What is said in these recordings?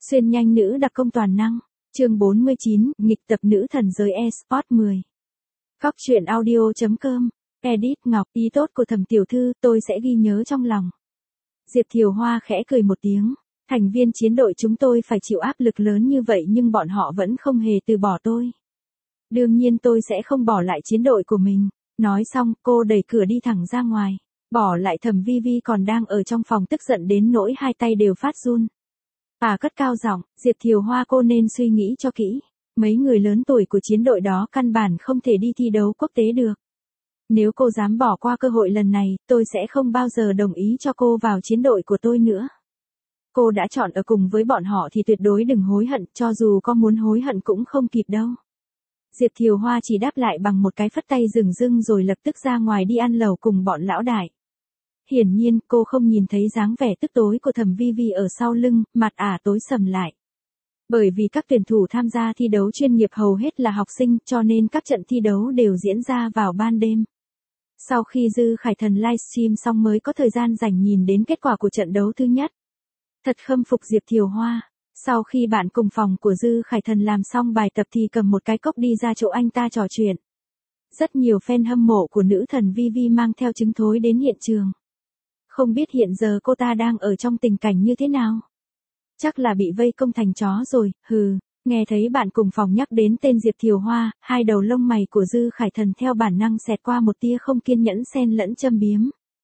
Xuyên nhanh nữ đặc công toàn năng. Chương 49, nghịch tập nữ thần giới e-sport 10. Góc truyện audio.com. Edit Ngọc, ý tốt của Thẩm tiểu thư, tôi sẽ ghi nhớ trong lòng. Diệp Thiều Hoa khẽ cười một tiếng. Thành viên chiến đội chúng tôi phải chịu áp lực lớn như vậy nhưng bọn họ vẫn không hề từ bỏ tôi. Đương nhiên tôi sẽ không bỏ lại chiến đội của mình. Nói xong, cô đẩy cửa đi thẳng ra ngoài. Bỏ lại Thẩm Vi Vi còn đang ở trong phòng tức giận đến nỗi hai tay đều phát run. Cất cao giọng, Diệp Thiều Hoa cô nên suy nghĩ cho kỹ. Mấy người lớn tuổi của chiến đội đó căn bản không thể đi thi đấu quốc tế được. Nếu cô dám bỏ qua cơ hội lần này, tôi sẽ không bao giờ đồng ý cho cô vào chiến đội của tôi nữa. Cô đã chọn ở cùng với bọn họ thì tuyệt đối đừng hối hận, cho dù có muốn hối hận cũng không kịp đâu. Diệp Thiều Hoa chỉ đáp lại bằng một cái phất tay dửng dưng rồi lập tức ra ngoài đi ăn lẩu cùng bọn lão đại. Hiển nhiên, cô không nhìn thấy dáng vẻ tức tối của Thẩm Vi Vi ở sau lưng, mặt tối sầm lại. Bởi vì các tuyển thủ tham gia thi đấu chuyên nghiệp hầu hết là học sinh, cho nên các trận thi đấu đều diễn ra vào ban đêm. Sau khi Dư Khải Thần livestream xong mới có thời gian rảnh nhìn đến kết quả của trận đấu thứ nhất. Thật khâm phục Diệp Thiều Hoa. Sau khi bạn cùng phòng của Dư Khải Thần làm xong bài tập thì cầm một cái cốc đi ra chỗ anh ta trò chuyện. Rất nhiều fan hâm mộ của nữ thần Vi Vi mang theo trứng thối đến hiện trường. Không biết hiện giờ cô ta đang ở trong tình cảnh như thế nào? Chắc là bị vây công thành chó rồi, hừ. Nghe thấy bạn cùng phòng nhắc đến tên Diệp Thiều Hoa, hai đầu lông mày của Dư Khải Thần theo bản năng xẹt qua một tia không kiên nhẫn xen lẫn châm biếm.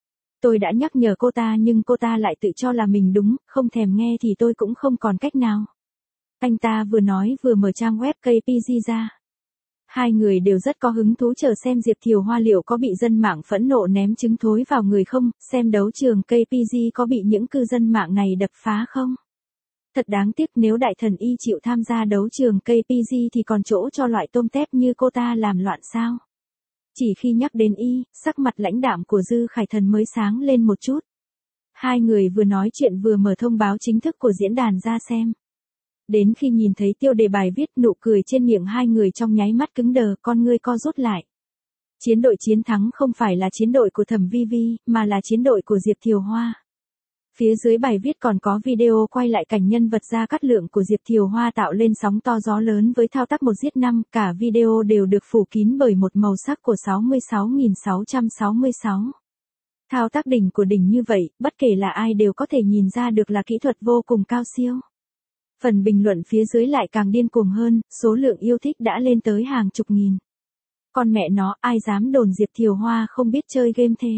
Tôi đã nhắc nhở cô ta nhưng cô ta lại tự cho là mình đúng, không thèm nghe thì tôi cũng không còn cách nào. Anh ta vừa nói vừa mở trang web KPG ra. Hai người đều rất có hứng thú chờ xem Diệp Thiều Hoa liệu có bị dân mạng phẫn nộ ném trứng thối vào người không, xem đấu trường KPG có bị những cư dân mạng này đập phá không. Thật đáng tiếc nếu đại thần Y chịu tham gia đấu trường KPG thì còn chỗ cho loại tôm tép như cô ta làm loạn sao. Chỉ khi nhắc đến Y, sắc mặt lãnh đạm của Dư Khải Thần mới sáng lên một chút. Hai người vừa nói chuyện vừa mở thông báo chính thức của diễn đàn ra xem. Đến khi nhìn thấy tiêu đề bài viết, nụ cười trên miệng hai người trong nháy mắt cứng đờ, con ngươi co rút lại. Chiến đội chiến thắng không phải là chiến đội của Thẩm Vi Vi, mà là chiến đội của Diệp Thiều Hoa. Phía dưới bài viết còn có video quay lại cảnh nhân vật ra cắt lượng của Diệp Thiều Hoa tạo lên sóng to gió lớn với thao tác 1 giết 5, cả video đều được phủ kín bởi một màu sắc của 66.666. Thao tác đỉnh của đỉnh như vậy, bất kể là ai đều có thể nhìn ra được là kỹ thuật vô cùng cao siêu. Phần bình luận phía dưới lại càng điên cuồng hơn, số lượng yêu thích đã lên tới hàng chục nghìn. Con mẹ nó, ai dám đồn Diệp Thiều Hoa không biết chơi game thế?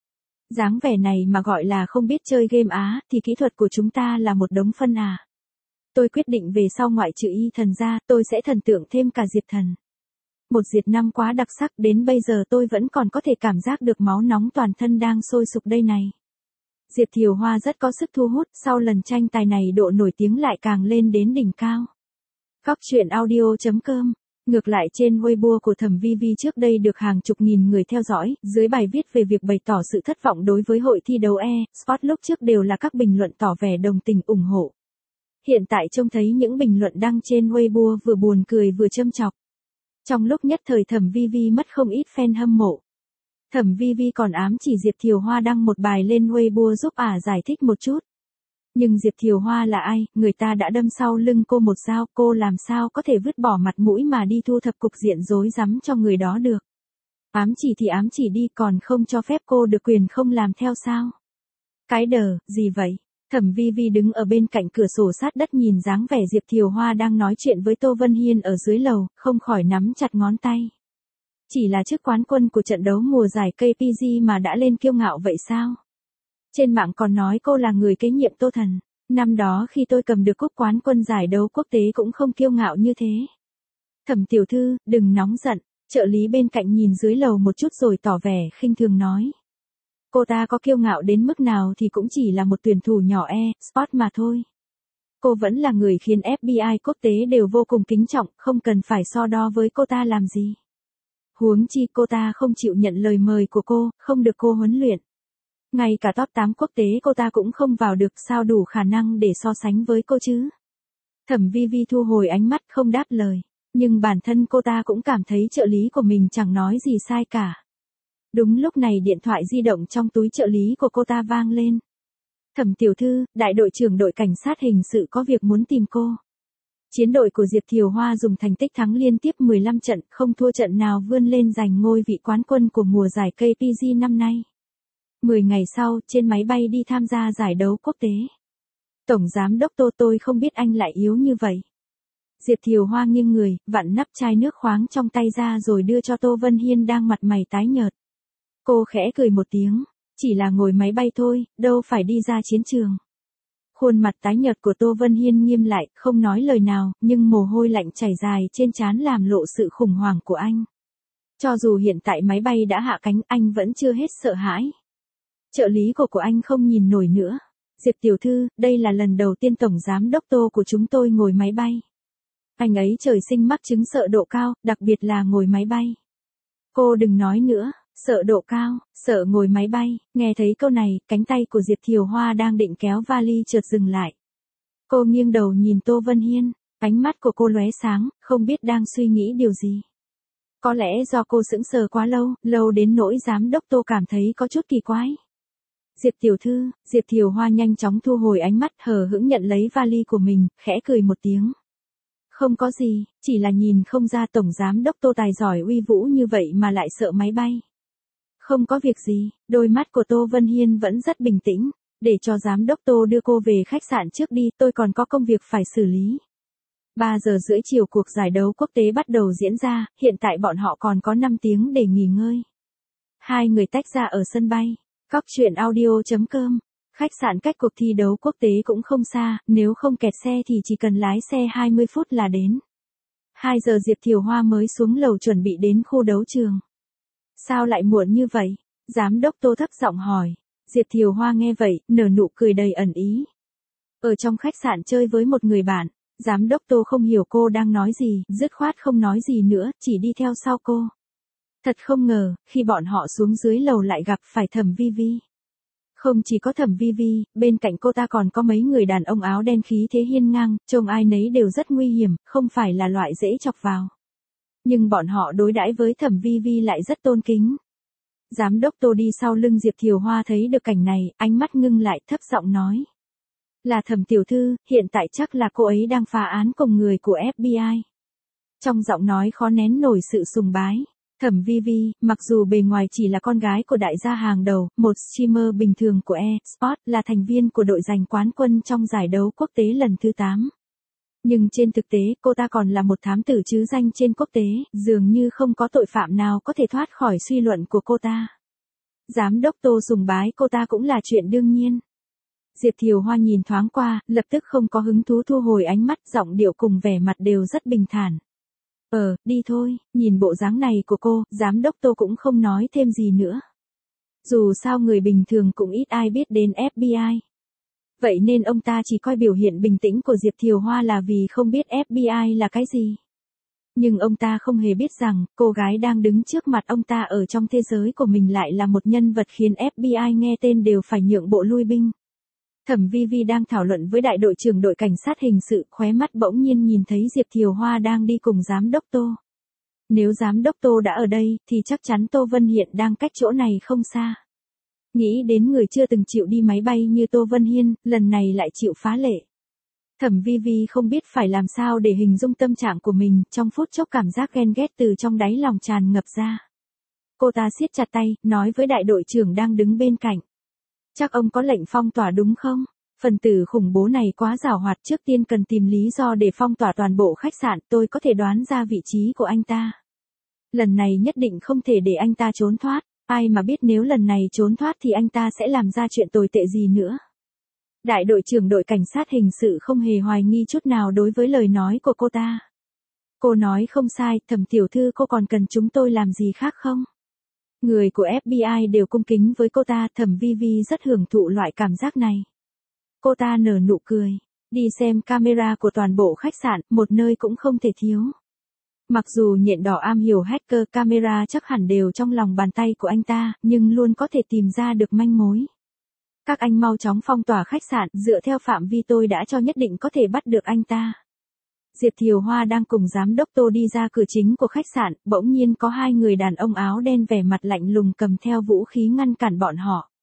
Dáng vẻ này mà gọi là không biết chơi game thì kỹ thuật của chúng ta là một đống phân à. Tôi quyết định về sau ngoại trừ Y thần ra, tôi sẽ thần tượng thêm cả Diệp Thần. Một diệt năm quá đặc sắc, đến bây giờ tôi vẫn còn có thể cảm giác được máu nóng toàn thân đang sôi sục đây này. Diệp Thiều Hoa rất có sức thu hút, sau lần tranh tài này độ nổi tiếng lại càng lên đến đỉnh cao. Góc truyện audio.com. Ngược lại trên Weibo của Thẩm Vi Vi trước đây được hàng chục nghìn người theo dõi, dưới bài viết về việc bày tỏ sự thất vọng đối với hội thi đấu e-sport lúc trước đều là các bình luận tỏ vẻ đồng tình ủng hộ. Hiện tại trông thấy những bình luận đăng trên Weibo vừa buồn cười vừa châm chọc. Trong lúc nhất thời Thẩm Vi Vi mất không ít fan hâm mộ. Thẩm Vi Vi còn ám chỉ Diệp Thiều Hoa đăng một bài lên Weibo giúp giải thích một chút. Nhưng Diệp Thiều Hoa là ai, người ta đã đâm sau lưng cô một dao, cô làm sao có thể vứt bỏ mặt mũi mà đi thu thập cục diện rối rắm cho người đó được. Ám chỉ thì ám chỉ đi, còn không cho phép cô được quyền không làm theo sao? Cái đờ, gì vậy? Thẩm Vi Vi đứng ở bên cạnh cửa sổ sát đất nhìn dáng vẻ Diệp Thiều Hoa đang nói chuyện với Tô Vân Hiên ở dưới lầu, không khỏi nắm chặt ngón tay. Chỉ là chức quán quân của trận đấu mùa giải KPG mà đã lên kiêu ngạo vậy sao? Trên mạng còn nói cô là người kế nhiệm Tô Thần. Năm đó khi tôi cầm được cúp quán quân giải đấu quốc tế cũng không kiêu ngạo như thế. Thẩm tiểu thư, đừng nóng giận. Trợ lý bên cạnh nhìn dưới lầu một chút rồi tỏ vẻ khinh thường nói. Cô ta có kiêu ngạo đến mức nào thì cũng chỉ là một tuyển thủ nhỏ e-sport mà thôi. Cô vẫn là người khiến FBI quốc tế đều vô cùng kính trọng, không cần phải so đo với cô ta làm gì. Huống chi cô ta không chịu nhận lời mời của cô, không được cô huấn luyện. Ngay cả top 8 quốc tế cô ta cũng không vào được, sao đủ khả năng để so sánh với cô chứ. Thẩm Vi Vi thu hồi ánh mắt không đáp lời, nhưng bản thân cô ta cũng cảm thấy trợ lý của mình chẳng nói gì sai cả. Đúng lúc này điện thoại di động trong túi trợ lý của cô ta vang lên. Thẩm tiểu thư, đại đội trưởng đội cảnh sát hình sự có việc muốn tìm cô. Chiến đội của Diệp Thiều Hoa dùng thành tích thắng liên tiếp 15 trận, không thua trận nào vươn lên giành ngôi vị quán quân của mùa giải KPG năm nay. 10 ngày sau, trên máy bay đi tham gia giải đấu quốc tế. Tổng giám đốc Tô, tôi không biết anh lại yếu như vậy. Diệp Thiều Hoa nghiêng người, vặn nắp chai nước khoáng trong tay ra rồi đưa cho Tô Vân Hiên đang mặt mày tái nhợt. Cô khẽ cười một tiếng, chỉ là ngồi máy bay thôi, đâu phải đi ra chiến trường. Khuôn mặt tái nhợt của Tô Vân Hiên nghiêm lại, không nói lời nào, nhưng mồ hôi lạnh chảy dài trên trán làm lộ sự khủng hoảng của anh. Cho dù hiện tại máy bay đã hạ cánh, anh vẫn chưa hết sợ hãi. Trợ lý của anh không nhìn nổi nữa. Diệp tiểu thư, đây là lần đầu tiên tổng giám đốc Tô của chúng tôi ngồi máy bay. Anh ấy trời sinh mắc chứng sợ độ cao, đặc biệt là ngồi máy bay. Cô đừng nói nữa, sợ độ cao, sợ ngồi máy bay. Nghe thấy câu này, cánh tay của Diệp Thiều Hoa đang định kéo vali chợt dừng lại. Cô nghiêng đầu nhìn Tô Vân Hiên, ánh mắt của cô lóe sáng, không biết đang suy nghĩ điều gì. Có lẽ do cô sững sờ quá lâu đến nỗi giám đốc Tô cảm thấy có chút kỳ quái. Diệp tiểu thư, Diệp Thiều Hoa nhanh chóng thu hồi ánh mắt, hờ hững nhận lấy vali của mình, khẽ cười một tiếng. Không có gì, chỉ là nhìn không ra tổng giám đốc Tô tài giỏi uy vũ như vậy mà lại sợ máy bay. Không có việc gì, đôi mắt của Tô Vân Hiên vẫn rất bình tĩnh, để cho giám đốc Tô đưa cô về khách sạn trước đi, tôi còn có công việc phải xử lý. 3 giờ rưỡi chiều cuộc giải đấu quốc tế bắt đầu diễn ra, hiện tại bọn họ còn có 5 tiếng để nghỉ ngơi. Hai người tách ra ở sân bay. Cóc truyện audio.com. Khách sạn cách cuộc thi đấu quốc tế cũng không xa, nếu không kẹt xe thì chỉ cần lái xe 20 phút là đến. 2 giờ Diệp Thiều Hoa mới xuống lầu chuẩn bị đến khu đấu trường. Sao lại muộn như vậy? Giám đốc Tô thấp giọng hỏi. Diệp Thiều Hoa nghe vậy, nở nụ cười đầy ẩn ý. Ở trong khách sạn chơi với một người bạn, giám đốc Tô không hiểu cô đang nói gì, dứt khoát không nói gì nữa, chỉ đi theo sau cô. Thật không ngờ, khi bọn họ xuống dưới lầu lại gặp phải Thẩm Vi Vi. Không chỉ có Thẩm Vi Vi, bên cạnh cô ta còn có mấy người đàn ông áo đen khí thế hiên ngang, trông ai nấy đều rất nguy hiểm, không phải là loại dễ chọc vào. Nhưng bọn họ đối đãi với Thẩm Vi Vi lại rất tôn kính. Giám đốc Tô đi sau lưng Diệp Thiều Hoa thấy được cảnh này, ánh mắt ngưng lại, thấp giọng nói. Là Thẩm tiểu thư, hiện tại chắc là cô ấy đang phá án cùng người của FBI. Trong giọng nói khó nén nổi sự sùng bái. Thẩm Vi Vi, mặc dù bề ngoài chỉ là con gái của đại gia hàng đầu, một streamer bình thường của eSports, là thành viên của đội giành quán quân trong giải đấu quốc tế lần thứ 8. Nhưng trên thực tế, cô ta còn là một thám tử trứ danh trên quốc tế, dường như không có tội phạm nào có thể thoát khỏi suy luận của cô ta. Giám đốc Tô sùng bái cô ta cũng là chuyện đương nhiên. Diệp Thiều Hoa nhìn thoáng qua, lập tức không có hứng thú thu hồi ánh mắt, giọng điệu cùng vẻ mặt đều rất bình thản. Đi thôi, nhìn bộ dáng này của cô, giám đốc Tô cũng không nói thêm gì nữa. Dù sao người bình thường cũng ít ai biết đến FBI. Vậy nên ông ta chỉ coi biểu hiện bình tĩnh của Diệp Thiều Hoa là vì không biết FBI là cái gì. Nhưng ông ta không hề biết rằng, cô gái đang đứng trước mặt ông ta ở trong thế giới của mình lại là một nhân vật khiến FBI nghe tên đều phải nhượng bộ lui binh. Thẩm Vi Vi đang thảo luận với đại đội trưởng đội cảnh sát hình sự, khóe mắt bỗng nhiên nhìn thấy Diệp Thiều Hoa đang đi cùng giám đốc Tô. Nếu giám đốc Tô đã ở đây, thì chắc chắn Tô Vân Hiện đang cách chỗ này không xa. Nghĩ đến người chưa từng chịu đi máy bay như Tô Vân Hiên, lần này lại chịu phá lệ. Thẩm Vi Vi không biết phải làm sao để hình dung tâm trạng của mình, trong phút chốc cảm giác ghen ghét từ trong đáy lòng tràn ngập ra. Cô ta siết chặt tay, nói với đại đội trưởng đang đứng bên cạnh. Chắc ông có lệnh phong tỏa đúng không? Phần tử khủng bố này quá giàu hoạt, trước tiên cần tìm lý do để phong tỏa toàn bộ khách sạn, tôi có thể đoán ra vị trí của anh ta. Lần này nhất định không thể để anh ta trốn thoát, ai mà biết nếu lần này trốn thoát thì anh ta sẽ làm ra chuyện tồi tệ gì nữa. Đại đội trưởng đội cảnh sát hình sự không hề hoài nghi chút nào đối với lời nói của cô ta. Cô nói không sai, Thẩm tiểu thư, cô còn cần chúng tôi làm gì khác không? Người của FBI đều cung kính với cô ta, Thẩm Vi Vi rất hưởng thụ loại cảm giác này. Cô ta nở nụ cười, đi xem camera của toàn bộ khách sạn, một nơi cũng không thể thiếu. Mặc dù nhện đỏ am hiểu hacker, camera chắc hẳn đều trong lòng bàn tay của anh ta, nhưng luôn có thể tìm ra được manh mối. Các anh mau chóng phong tỏa khách sạn, dựa theo phạm vi tôi đã cho nhất định có thể bắt được anh ta. Diệp Thiều Hoa đang cùng giám đốc Tô đi ra cửa chính của khách sạn, bỗng nhiên có hai người đàn ông áo đen vẻ mặt lạnh lùng cầm theo vũ khí ngăn cản bọn họ.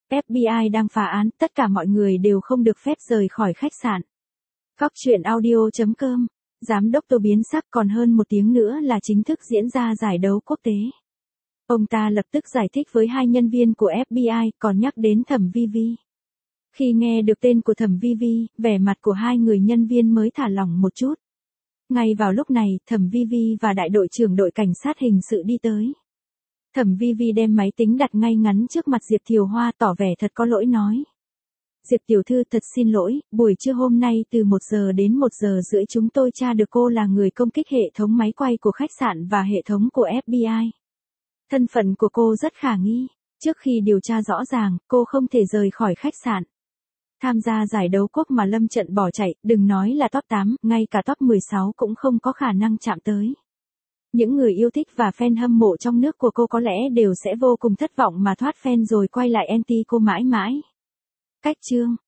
FBI đang phá án, tất cả mọi người đều không được phép rời khỏi khách sạn. Cóc truyện audio.com. Giám đốc Tô biến sắc, còn hơn một tiếng nữa là chính thức diễn ra giải đấu quốc tế. Ông ta lập tức giải thích với hai nhân viên của FBI, còn nhắc đến Thẩm Vi Vi. Khi nghe được tên của Thẩm Vi Vi, vẻ mặt của hai người nhân viên mới thả lỏng một chút. Ngay vào lúc này, Thẩm Vi Vi và đại đội trưởng đội cảnh sát hình sự đi tới. Thẩm Vi Vi đem máy tính đặt ngay ngắn trước mặt Diệp Thiều Hoa, tỏ vẻ thật có lỗi nói. Diệp tiểu thư, thật xin lỗi, buổi trưa hôm nay từ 1 giờ đến 1 giờ rưỡi chúng tôi tra được cô là người công kích hệ thống máy quay của khách sạn và hệ thống của FBI. Thân phận của cô rất khả nghi. Trước khi điều tra rõ ràng, cô không thể rời khỏi khách sạn. Tham gia giải đấu quốc mà lâm trận bỏ chạy, đừng nói là top 8, ngay cả top 16 cũng không có khả năng chạm tới. Những người yêu thích và fan hâm mộ trong nước của cô có lẽ đều sẽ vô cùng thất vọng mà thoát fan rồi quay lại anti cô mãi mãi. Cách chương